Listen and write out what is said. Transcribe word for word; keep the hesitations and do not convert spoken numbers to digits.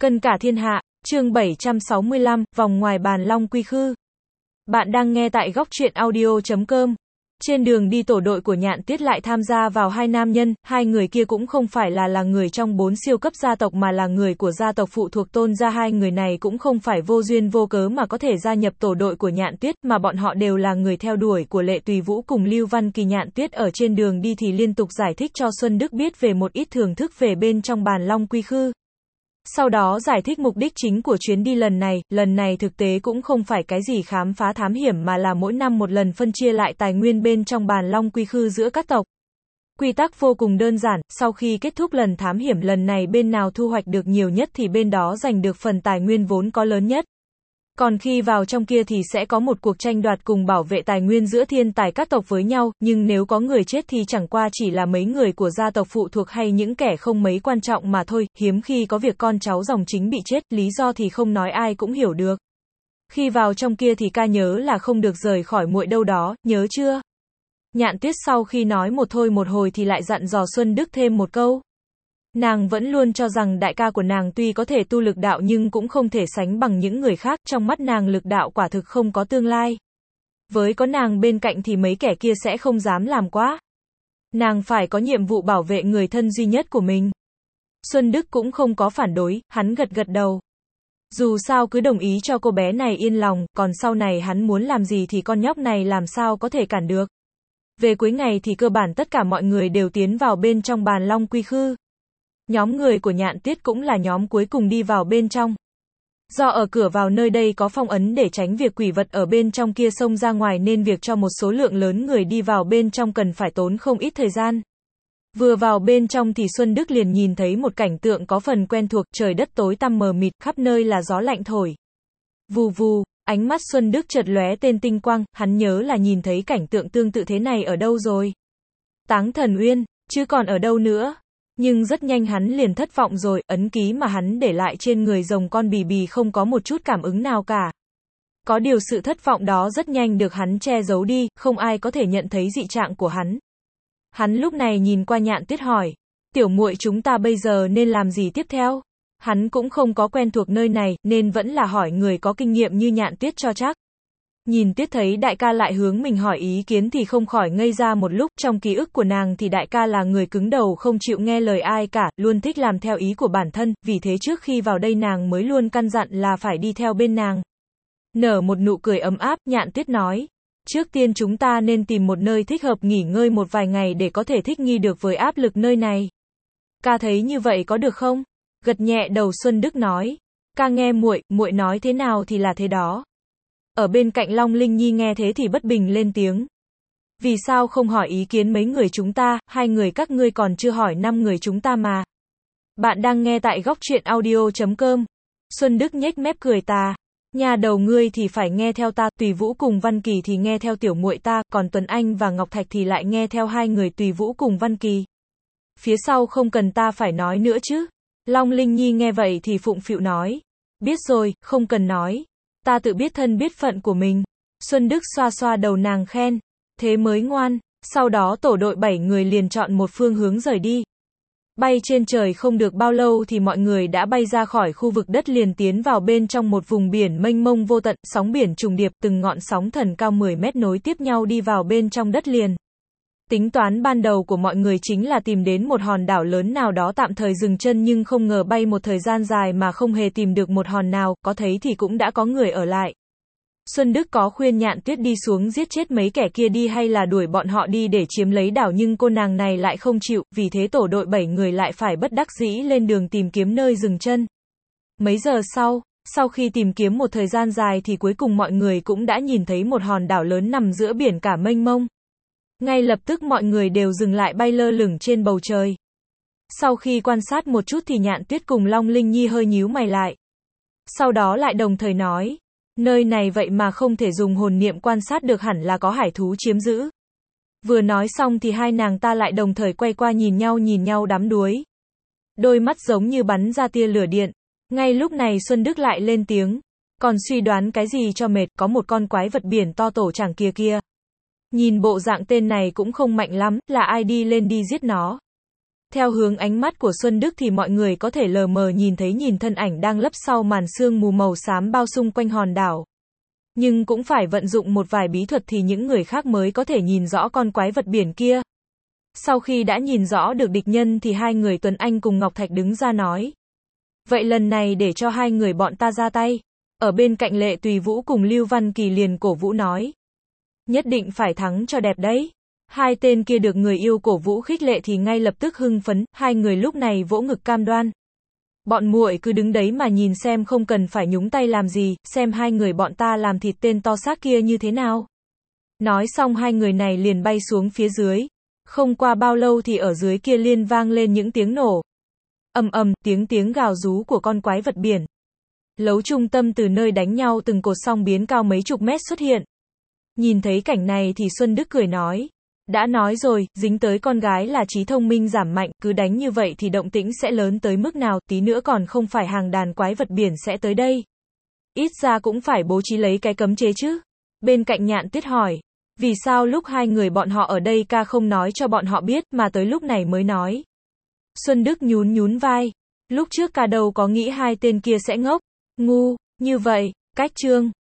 Cân cả thiên hạ, chương bảy trăm sáu mươi lăm, vòng ngoài bàn long quy khư. Bạn đang nghe tại góc truyện audio chấm com. Trên đường đi tổ đội của Nhạn Tiết lại tham gia vào hai nam nhân, hai người kia cũng không phải là là người trong bốn siêu cấp gia tộc mà là người của gia tộc phụ thuộc Tôn gia. Hai người này cũng không phải vô duyên vô cớ mà có thể gia nhập tổ đội của Nhạn Tiết, mà bọn họ đều là người theo đuổi của Lệ Tùy Vũ cùng Lưu Văn Kỳ. Nhạn Tiết ở trên đường đi thì liên tục giải thích cho Xuân Đức biết về một ít thưởng thức về bên trong bàn long quy khư. Sau đó giải thích mục đích chính của chuyến đi lần này, lần này thực tế cũng không phải cái gì khám phá thám hiểm mà là mỗi năm một lần phân chia lại tài nguyên bên trong bàn long quy khư giữa các tộc. Quy tắc vô cùng đơn giản, sau khi kết thúc lần thám hiểm lần này bên nào thu hoạch được nhiều nhất thì bên đó giành được phần tài nguyên vốn có lớn nhất. Còn khi vào trong kia thì sẽ có một cuộc tranh đoạt cùng bảo vệ tài nguyên giữa thiên tài các tộc với nhau, nhưng nếu có người chết thì chẳng qua chỉ là mấy người của gia tộc phụ thuộc hay những kẻ không mấy quan trọng mà thôi, hiếm khi có việc con cháu dòng chính bị chết, lý do thì không nói ai cũng hiểu được. Khi vào trong kia thì ca nhớ là không được rời khỏi muội đâu đó, nhớ chưa? Nhạn Tuyết sau khi nói một thôi một hồi thì lại dặn dò Xuân Đức thêm một câu. Nàng vẫn luôn cho rằng đại ca của nàng tuy có thể tu lực đạo nhưng cũng không thể sánh bằng những người khác, trong mắt nàng lực đạo quả thực không có tương lai. Với có nàng bên cạnh thì mấy kẻ kia sẽ không dám làm quá. Nàng phải có nhiệm vụ bảo vệ người thân duy nhất của mình. Xuân Đức cũng không có phản đối, hắn gật gật đầu. Dù sao cứ đồng ý cho cô bé này yên lòng, còn sau này hắn muốn làm gì thì con nhóc này làm sao có thể cản được. Về cuối ngày thì cơ bản tất cả mọi người đều tiến vào bên trong bàn long quy khư. Nhóm người của Nhạn Tiết cũng là nhóm cuối cùng đi vào bên trong. Do ở cửa vào nơi đây có phong ấn để tránh việc quỷ vật ở bên trong kia xông ra ngoài nên việc cho một số lượng lớn người đi vào bên trong cần phải tốn không ít thời gian. Vừa vào bên trong thì Xuân Đức liền nhìn thấy một cảnh tượng có phần quen thuộc, trời đất tối tăm mờ mịt, khắp nơi là gió lạnh thổi. Vù vù, ánh mắt Xuân Đức chợt lóe tên tinh quang, hắn nhớ là nhìn thấy cảnh tượng tương tự thế này ở đâu rồi. Táng Thần Uyên, chứ còn ở đâu nữa. Nhưng rất nhanh hắn liền thất vọng rồi, ấn ký mà hắn để lại trên người rồng con bì bì không có một chút cảm ứng nào cả. Có điều sự thất vọng đó rất nhanh được hắn che giấu đi, không ai có thể nhận thấy dị trạng của hắn. Hắn lúc này nhìn qua Nhạn Tuyết hỏi, tiểu muội chúng ta bây giờ nên làm gì tiếp theo? Hắn cũng không có quen thuộc nơi này, nên vẫn là hỏi người có kinh nghiệm như Nhạn Tuyết cho chắc. Nhìn Tuyết thấy đại ca lại hướng mình hỏi ý kiến thì không khỏi ngây ra một lúc, trong ký ức của nàng thì đại ca là người cứng đầu không chịu nghe lời ai cả, luôn thích làm theo ý của bản thân, vì thế trước khi vào đây nàng mới luôn căn dặn là phải đi theo bên nàng. Nở một nụ cười ấm áp, Nhạn Tuyết nói, trước tiên chúng ta nên tìm một nơi thích hợp nghỉ ngơi một vài ngày để có thể thích nghi được với áp lực nơi này. Ca thấy như vậy có được không? Gật nhẹ đầu Xuân Đức nói, ca nghe muội, muội nói thế nào thì là thế đó. Ở bên cạnh Long Linh Nhi nghe thế thì bất bình lên tiếng. Vì sao không hỏi ý kiến mấy người chúng ta, hai người các ngươi còn chưa hỏi năm người chúng ta mà. Bạn đang nghe tại góc truyện audio chấm com. Xuân Đức nhếch mép cười tà. Nhà đầu ngươi thì phải nghe theo ta, Tùy Vũ cùng Văn Kỳ thì nghe theo tiểu muội ta, còn Tuấn Anh và Ngọc Thạch thì lại nghe theo hai người Tùy Vũ cùng Văn Kỳ. Phía sau không cần ta phải nói nữa chứ. Long Linh Nhi nghe vậy thì phụng phịu nói. Biết rồi, không cần nói. Ta tự biết thân biết phận của mình. Xuân Đức xoa xoa đầu nàng khen. Thế mới ngoan. Sau đó tổ đội bảy người liền chọn một phương hướng rời đi. Bay trên trời không được bao lâu thì mọi người đã bay ra khỏi khu vực đất liền tiến vào bên trong một vùng biển mênh mông vô tận, sóng biển trùng điệp, từng ngọn sóng thần cao mười mét nối tiếp nhau đi vào bên trong đất liền. Tính toán ban đầu của mọi người chính là tìm đến một hòn đảo lớn nào đó tạm thời dừng chân, nhưng không ngờ bay một thời gian dài mà không hề tìm được một hòn nào, có thấy thì cũng đã có người ở lại. Xuân Đức có khuyên Nhạn Tuyết đi xuống giết chết mấy kẻ kia đi hay là đuổi bọn họ đi để chiếm lấy đảo, nhưng cô nàng này lại không chịu, vì thế tổ đội bảy người lại phải bất đắc dĩ lên đường tìm kiếm nơi dừng chân. Mấy giờ sau, sau khi tìm kiếm một thời gian dài thì cuối cùng mọi người cũng đã nhìn thấy một hòn đảo lớn nằm giữa biển cả mênh mông. Ngay lập tức mọi người đều dừng lại bay lơ lửng trên bầu trời. Sau khi quan sát một chút thì Nhạn Tuyết cùng Long Linh Nhi hơi nhíu mày lại. Sau đó lại đồng thời nói, nơi này vậy mà không thể dùng hồn niệm quan sát được, hẳn là có hải thú chiếm giữ. Vừa nói xong thì hai nàng ta lại đồng thời quay qua nhìn nhau nhìn nhau đắm đuối. Đôi mắt giống như bắn ra tia lửa điện. Ngay lúc này Xuân Đức lại lên tiếng, còn suy đoán cái gì cho mệt, có một con quái vật biển to tổ chảng kia kia. Nhìn bộ dạng tên này cũng không mạnh lắm, là ai đi lên đi giết nó. Theo hướng ánh mắt của Xuân Đức thì mọi người có thể lờ mờ nhìn thấy nhìn thân ảnh đang lấp sau màn sương mù màu xám bao xung quanh hòn đảo. Nhưng cũng phải vận dụng một vài bí thuật thì những người khác mới có thể nhìn rõ con quái vật biển kia. Sau khi đã nhìn rõ được địch nhân thì hai người Tuấn Anh cùng Ngọc Thạch đứng ra nói. Vậy lần này để cho hai người bọn ta ra tay. Ở bên cạnh Lệ Tùy Vũ cùng Lưu Văn Kỳ liền cổ vũ nói. Nhất định phải thắng cho đẹp đấy. Hai tên kia được người yêu cổ vũ khích lệ thì ngay lập tức hưng phấn, hai người lúc này vỗ ngực cam đoan. Bọn muội cứ đứng đấy mà nhìn xem, không cần phải nhúng tay làm gì, xem hai người bọn ta làm thịt tên to xác kia như thế nào. Nói xong hai người này liền bay xuống phía dưới. Không qua bao lâu thì ở dưới kia liên vang lên những tiếng nổ. Ầm ầm, tiếng tiếng gào rú của con quái vật biển. Lấu trung tâm từ nơi đánh nhau từng cột song biến cao mấy chục mét xuất hiện. Nhìn thấy cảnh này thì Xuân Đức cười nói. Đã nói rồi, dính tới con gái là trí thông minh giảm mạnh, cứ đánh như vậy thì động tĩnh sẽ lớn tới mức nào, tí nữa còn không phải hàng đàn quái vật biển sẽ tới đây. Ít ra cũng phải bố trí lấy cái cấm chế chứ. Bên cạnh Nhạn Tuyết hỏi. Vì sao lúc hai người bọn họ ở đây ca không nói cho bọn họ biết mà tới lúc này mới nói. Xuân Đức nhún nhún vai. Lúc trước ca đâu có nghĩ hai tên kia sẽ ngốc. Ngu, như vậy, cách chương.